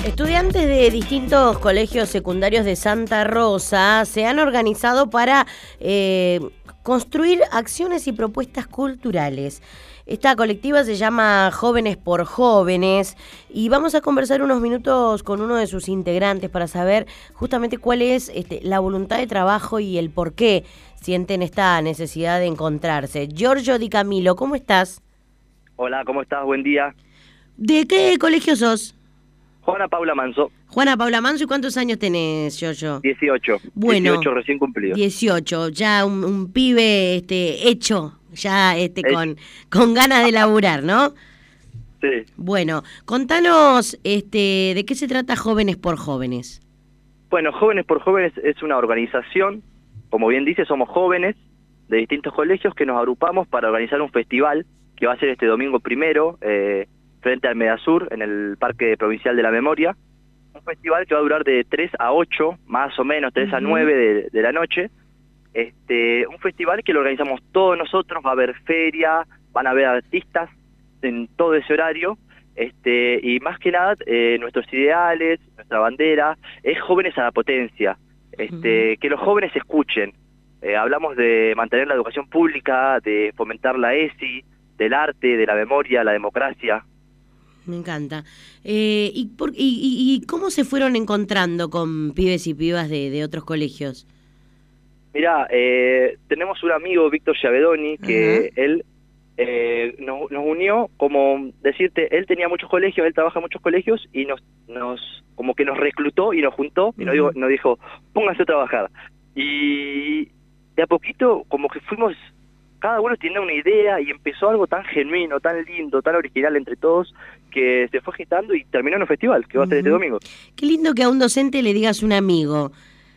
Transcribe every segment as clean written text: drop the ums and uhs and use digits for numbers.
Estudiantes de distintos colegios secundarios de Santa Rosa se han organizado para construir acciones y propuestas culturales. Esta colectiva se llama Jóvenes por Jóvenes y vamos a conversar unos minutos con uno de sus integrantes para saber justamente cuál es la voluntad de trabajo y el por qué sienten esta necesidad de encontrarse. Giorgio Di Camilo, ¿cómo estás? Hola, ¿cómo estás? Buen día. ¿De qué colegio sos? Juana Paula Manso. Juana Paula Manso, ¿y cuántos años tenés, Giorgio? 18. Bueno, 18 recién cumplidos. 18, ya un pibe hecho, ya con ganas de laburar, ¿no? Sí. Bueno, contanos de qué se trata Jóvenes por Jóvenes. Bueno, Jóvenes por Jóvenes es una organización, como bien dice, somos jóvenes de distintos colegios que nos agrupamos para organizar un festival que va a ser este domingo 1, frente al Medasur, en el Parque Provincial de la Memoria. Un festival que va a durar de 3 a 8, más o menos, 3 a 9 de la noche. Un festival que lo organizamos todos nosotros, va a haber feria, van a haber artistas en todo ese horario, y más que nada, nuestros ideales, nuestra bandera, es jóvenes a la potencia, que los jóvenes escuchen. Hablamos de mantener la educación pública, de fomentar la ESI, del arte, de la memoria, la democracia. Me encanta. ¿Y cómo se fueron encontrando con pibes y pibas de otros colegios? Mirá, tenemos un amigo, Víctor Giavedoni, que él nos unió, como decirte, él tenía muchos colegios, él trabaja en muchos colegios, y nos como que nos reclutó y nos juntó, y nos dijo, pónganse a trabajar. Y de a poquito, como que fuimos, cada uno tenía una idea y empezó algo tan genuino, tan lindo, tan original entre todos, que se fue agitando y terminó en un festival que va a ser este domingo. Qué lindo que a un docente le digas un amigo.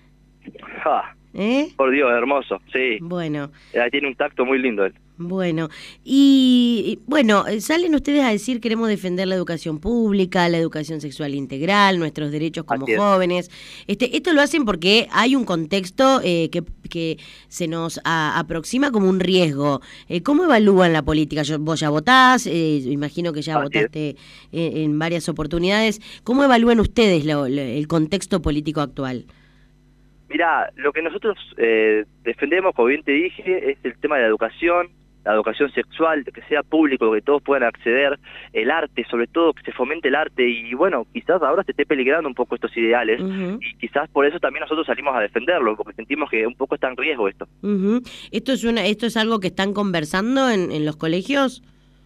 Por Dios, hermoso, sí. Bueno. Tiene un tacto muy lindo él. Bueno, y bueno, salen ustedes a decir queremos defender la educación pública, la educación sexual integral, nuestros derechos como jóvenes. Esto lo hacen porque hay un contexto que se nos aproxima como un riesgo. ¿Cómo evalúan la política? Vos ya votás, imagino que ya votaste en varias oportunidades. ¿Cómo evalúan ustedes el contexto político actual? Mirá, lo que nosotros defendemos, como bien te dije, es el tema de la educación sexual, que sea público, que todos puedan acceder, el arte, sobre todo que se fomente el arte, y bueno, quizás ahora se esté peligrando un poco estos ideales, y quizás por eso también nosotros salimos a defenderlo, porque sentimos que un poco está en riesgo esto. ¿Esto es algo que están conversando en los colegios?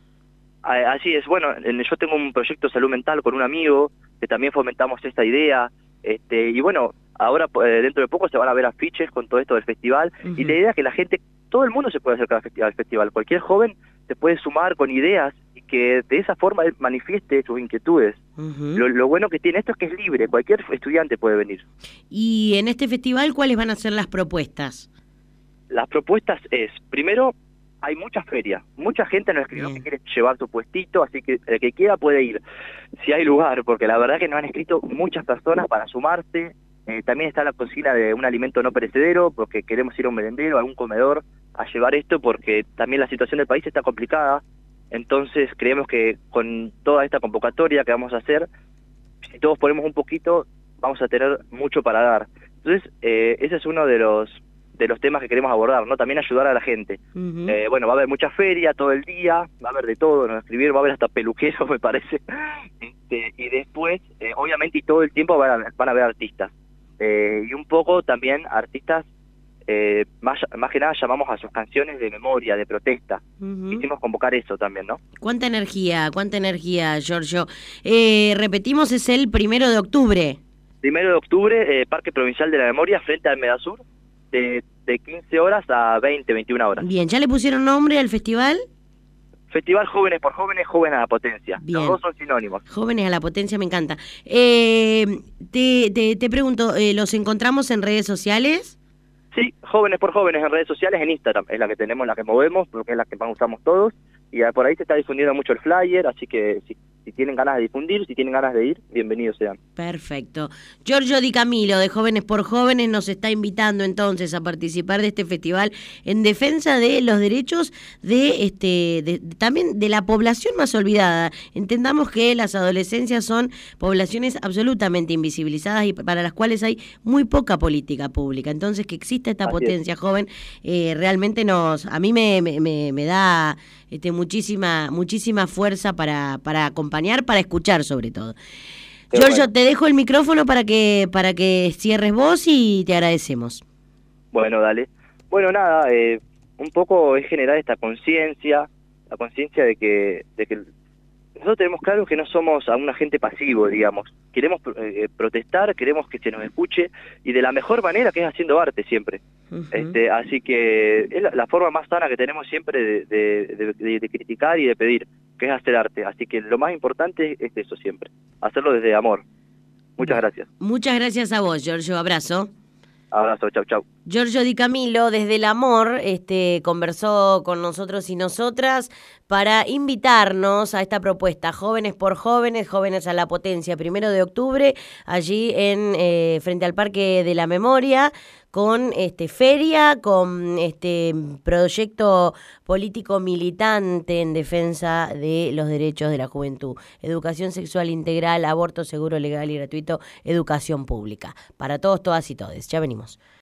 Así es, bueno, yo tengo un proyecto de salud mental con un amigo, que también fomentamos esta idea, y bueno, ahora dentro de poco se van a ver afiches con todo esto del festival, y la idea es que la gente, todo el mundo se puede acercar al festival, cualquier joven se puede sumar con ideas y que de esa forma él manifieste sus inquietudes. Lo bueno que tiene esto es que es libre, cualquier estudiante puede venir. Y en este festival, ¿cuáles van a ser las propuestas? Las propuestas es, primero, hay muchas ferias, mucha gente nos escribió que quiere llevar su puestito, así que el que quiera puede ir, si hay lugar, porque la verdad que nos han escrito muchas personas para sumarse. También está la consigna de un alimento no perecedero, porque queremos ir a un merendero, a algún comedor, a llevar esto, porque también la situación del país está complicada. Entonces creemos que con toda esta convocatoria que vamos a hacer, si todos ponemos un poquito, vamos a tener mucho para dar. Entonces, ese es uno de los temas que queremos abordar, ¿no? También ayudar a la gente. Bueno, va a haber mucha feria todo el día, va a haber de todo, nos escribieron, va a haber hasta peluqueros, me parece. Y después, obviamente, y todo el tiempo van a haber artistas. Y un poco también artistas, más que nada llamamos a sus canciones de memoria, de protesta. Quisimos convocar eso también, ¿no? Cuánta energía, Giorgio. Repetimos, es el 1 de octubre. 1 de octubre, Parque Provincial de la Memoria, frente al Medasur, de 15 horas a 21 horas. Bien, ¿ya le pusieron nombre al festival? Festival Jóvenes por Jóvenes, Jóvenes a la Potencia. Bien. Los dos son sinónimos. Jóvenes a la Potencia, me encanta. Te pregunto, ¿los encontramos en redes sociales? Sí, Jóvenes por Jóvenes en redes sociales, en Instagram, es la que tenemos, la que movemos, porque es la que más usamos todos, y por ahí se está difundiendo mucho el flyer, así que sí, Si tienen ganas de difundir, si tienen ganas de ir, bienvenidos sean. Perfecto. Giorgio Di Camilo, de Jóvenes por Jóvenes, nos está invitando entonces a participar de este festival en defensa de los derechos también de la población más olvidada. Entendamos que las adolescencias son poblaciones absolutamente invisibilizadas y para las cuales hay muy poca política pública. Entonces, que exista esta potencia joven, realmente a mí me da muchísima fuerza para acompañar, para escuchar sobre todo. Giorgio, bueno, te dejo el micrófono para que cierres vos y te agradecemos. Bueno, dale. Bueno, nada, un poco es generar esta conciencia, la conciencia de que nosotros tenemos claro que no somos a un agente pasivo, digamos. Queremos protestar, queremos que se nos escuche y de la mejor manera, que es haciendo arte siempre. Así que es la forma más sana que tenemos siempre de criticar y de pedir, que es hacer arte. Así que lo más importante es eso siempre, hacerlo desde amor. Muchas gracias. Muchas gracias a vos, Giorgio. Abrazo. Abrazo, chau, chau. Giorgio Di Camilo, desde el amor, conversó con nosotros y nosotras para invitarnos a esta propuesta, Jóvenes por Jóvenes, Jóvenes a la Potencia, 1 de octubre, allí frente al Parque de la Memoria, con feria, con proyecto político militante en defensa de los derechos de la juventud, educación sexual integral, aborto seguro, legal y gratuito, educación pública, para todos, todas y todes. Ya venimos.